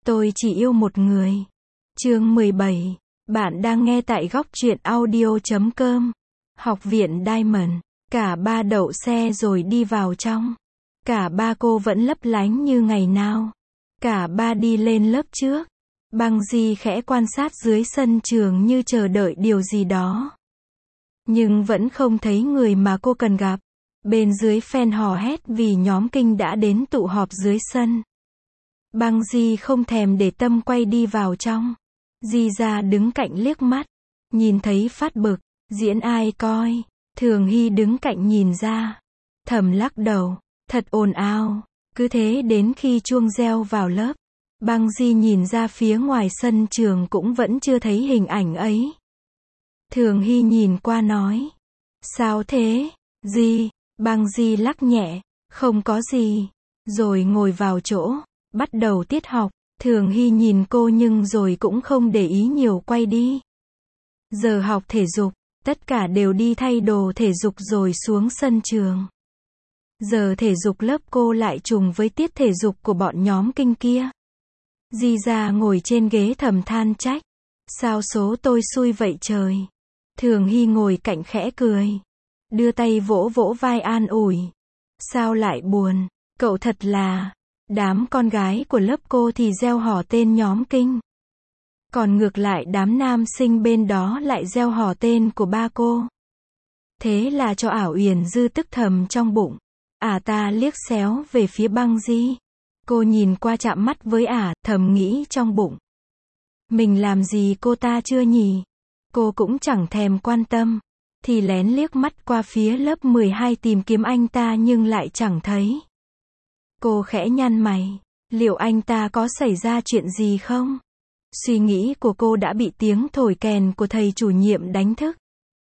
Tôi chỉ yêu một người. Chương 17. Bạn đang nghe tại góc truyện audio.com. Học viện Diamond. Cả ba đậu xe rồi đi vào trong. Cả ba cô vẫn lấp lánh như ngày nào. Cả ba đi lên lớp trước. Băng Di khẽ quan sát dưới sân trường như chờ đợi điều gì đó. Nhưng vẫn không thấy người mà cô cần gặp. Bên dưới fan hò hét vì nhóm Kinh đã đến tụ họp dưới sân. Băng Di không thèm để tâm quay đi vào trong. Di ra đứng cạnh liếc mắt. Nhìn thấy phát bực. Diễn ai coi. Thường Hy đứng cạnh nhìn ra. Thầm lắc đầu. Thật ồn ào. Cứ thế đến khi chuông reo vào lớp. Băng Di nhìn ra phía ngoài sân trường cũng vẫn chưa thấy hình ảnh ấy. Thường Hy nhìn qua nói. Sao thế? Di? Băng Di lắc nhẹ. Không có gì. Rồi ngồi vào chỗ. Bắt đầu tiết học. Thường Hy nhìn cô nhưng rồi cũng không để ý nhiều, quay đi. Giờ học thể dục. Tất cả đều đi thay đồ thể dục rồi xuống sân trường. Giờ thể dục lớp cô lại trùng với tiết thể dục của bọn nhóm Kinh kia. Di ra ngồi trên ghế thầm than trách. Sao số tôi xui vậy trời. Thường Hy ngồi cạnh khẽ cười. Đưa tay vỗ vỗ vai an ủi. Sao lại buồn. Cậu thật là. Đám con gái của lớp cô thì reo hò tên nhóm Kinh. Còn ngược lại đám nam sinh bên đó lại reo hò tên của ba cô. Thế là cho ả Uyển Dư tức thầm trong bụng. Ả ta liếc xéo về phía Băng Di. Cô nhìn qua chạm mắt với ả, thầm nghĩ trong bụng. Mình làm gì cô ta chưa nhỉ? Cô cũng chẳng thèm quan tâm. Thì lén liếc mắt qua phía lớp 12 tìm kiếm anh ta nhưng lại chẳng thấy. Cô khẽ nhăn mày. Liệu anh ta có xảy ra chuyện gì không? Suy nghĩ của cô đã bị tiếng thổi kèn của thầy chủ nhiệm đánh thức.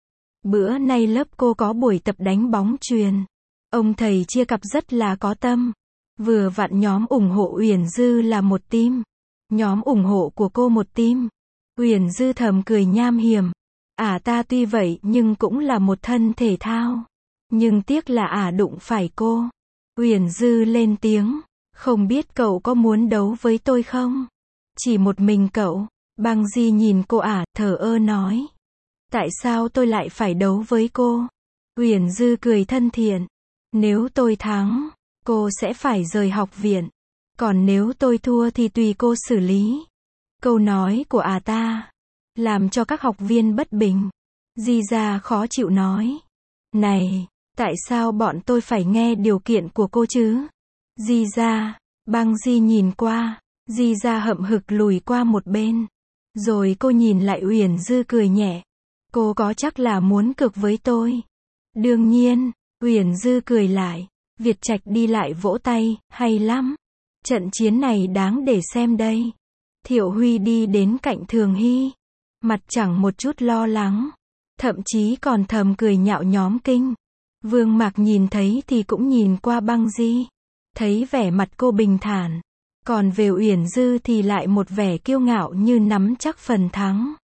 Bữa nay lớp cô có buổi tập đánh bóng chuyền. Ông thầy chia cặp rất là có tâm. Vừa vặn nhóm ủng hộ Uyển Dư là một team. Nhóm ủng hộ của cô một team. Uyển Dư thầm cười nham hiểm. Ả ta tuy vậy nhưng cũng là một thân thể thao. Nhưng tiếc là ả đụng phải cô. Uyển Dư lên tiếng. Không biết cậu có muốn đấu với tôi không? Chỉ một mình cậu. Băng Di nhìn cô ả, thờ ơ nói. Tại sao tôi lại phải đấu với cô? Uyển Dư cười thân thiện. Nếu tôi thắng, cô sẽ phải rời học viện. Còn nếu tôi thua thì tùy cô xử lý. Câu nói của ả ta làm cho các học viên bất bình. Di ra khó chịu nói. Này, tại sao bọn tôi phải nghe điều kiện của cô chứ? Di ra. Băng Di nhìn qua. Di ra hậm hực lùi qua một bên. Rồi cô nhìn lại Uyển Dư cười nhẹ. Cô có chắc là muốn cược với tôi? Đương nhiên. Uyển Dư cười lại. Việt Trạch đi lại vỗ tay. Hay lắm. Trận chiến này đáng để xem đây. Thiệu Huy đi đến cạnh Thường Hy. Mặt chẳng một chút lo lắng. Thậm chí còn thầm cười nhạo nhóm Kinh. Vương Mạc nhìn thấy thì cũng nhìn qua Băng Di. Thấy vẻ mặt cô bình thản. Còn về Uyển Dư thì lại một vẻ kiêu ngạo như nắm chắc phần thắng.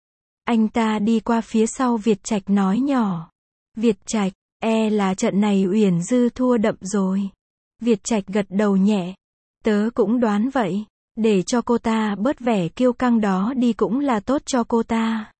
Anh ta đi qua phía sau Việt Trạch nói nhỏ. Việt Trạch, là trận này Uyển Dư thua đậm rồi. Việt Trạch gật đầu nhẹ. Tớ cũng đoán vậy. Để cho cô ta bớt vẻ kiêu căng đó đi cũng là tốt cho cô ta.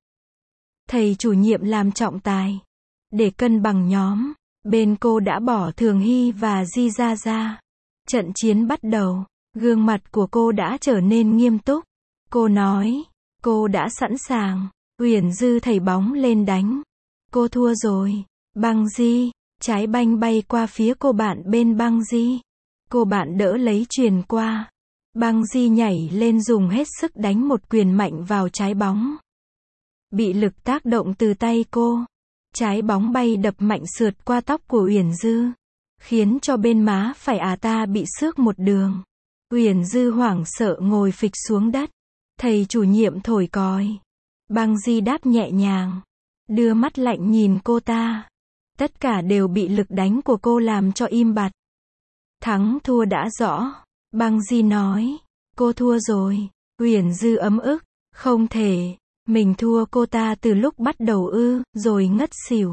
Thầy chủ nhiệm làm trọng tài. Để cân bằng nhóm, bên cô đã bỏ Thường Hy và Di ra ra. Trận chiến bắt đầu. Gương mặt của cô đã trở nên nghiêm túc. Cô nói, cô đã sẵn sàng. Uyển Dư thảy bóng lên đánh. Cô thua rồi. Băng Di. Trái banh bay qua phía cô bạn bên Băng Di. Cô bạn đỡ lấy chuyền qua. Băng Di nhảy lên dùng hết sức đánh một quyền mạnh vào trái bóng. Bị lực tác động từ tay cô. Trái bóng bay đập mạnh sượt qua tóc của Uyển Dư. Khiến cho bên má phải ả ta bị xước một đường. Uyển Dư hoảng sợ ngồi phịch xuống đất. Thầy chủ nhiệm thổi còi. Băng Di đáp nhẹ nhàng. Đưa mắt lạnh nhìn cô ta. Tất cả đều bị lực đánh của cô làm cho im bặt. Thắng thua đã rõ. Băng Di nói. Cô thua rồi. Uyển Dư ấm ức. Không thể. Mình thua cô ta từ lúc bắt đầu ư, rồi ngất xỉu.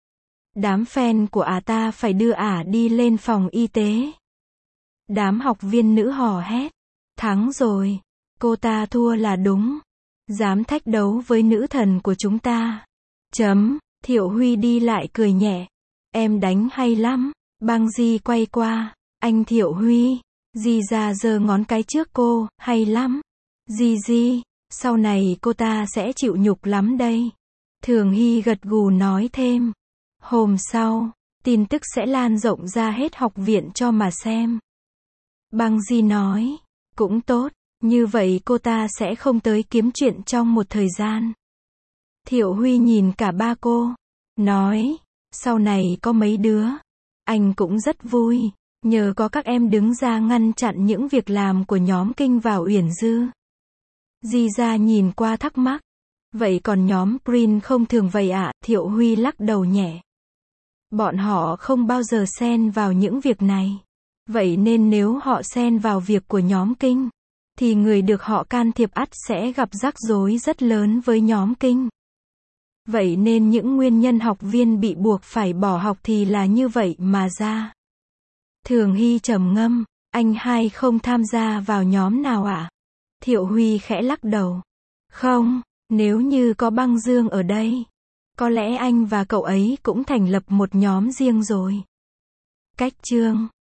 Đám fan của ả ta phải đưa ả đi lên phòng y tế. Đám học viên nữ hò hét. Thắng rồi. Cô ta thua là đúng. Dám thách đấu với nữ thần của chúng ta. Thiệu Huy đi lại cười nhẹ. Em đánh hay lắm. Băng Di quay qua. Anh Thiệu Huy. Di ra giơ ngón cái trước cô. Hay lắm. Di. Sau này cô ta sẽ chịu nhục lắm đây. Thường Hy gật gù nói thêm. Hôm sau, tin tức sẽ lan rộng ra hết học viện cho mà xem. Băng Di nói. Cũng tốt. Như vậy cô ta sẽ không tới kiếm chuyện trong một thời gian. Thiệu Huy nhìn cả ba cô. Nói. Sau này có mấy đứa. Anh cũng rất vui. Nhờ có các em đứng ra ngăn chặn những việc làm của nhóm Kinh vào Uyển Dư. Di ra nhìn qua thắc mắc. Vậy còn nhóm Green không thường vậy ạ? Thiệu Huy lắc đầu nhẹ. Bọn họ không bao giờ xen vào những việc này. Vậy nên nếu họ xen vào việc của nhóm Kinh, thì người được họ can thiệp ắt sẽ gặp rắc rối rất lớn với nhóm Kinh. Vậy nên những nguyên nhân học viên bị buộc phải bỏ học thì là như vậy mà ra. Thường Hy trầm ngâm. Anh hai không tham gia vào nhóm nào ạ? Thiệu Huy khẽ lắc đầu. Không, nếu như có Băng Dương ở đây, có lẽ anh và cậu ấy cũng thành lập một nhóm riêng rồi. Cách chương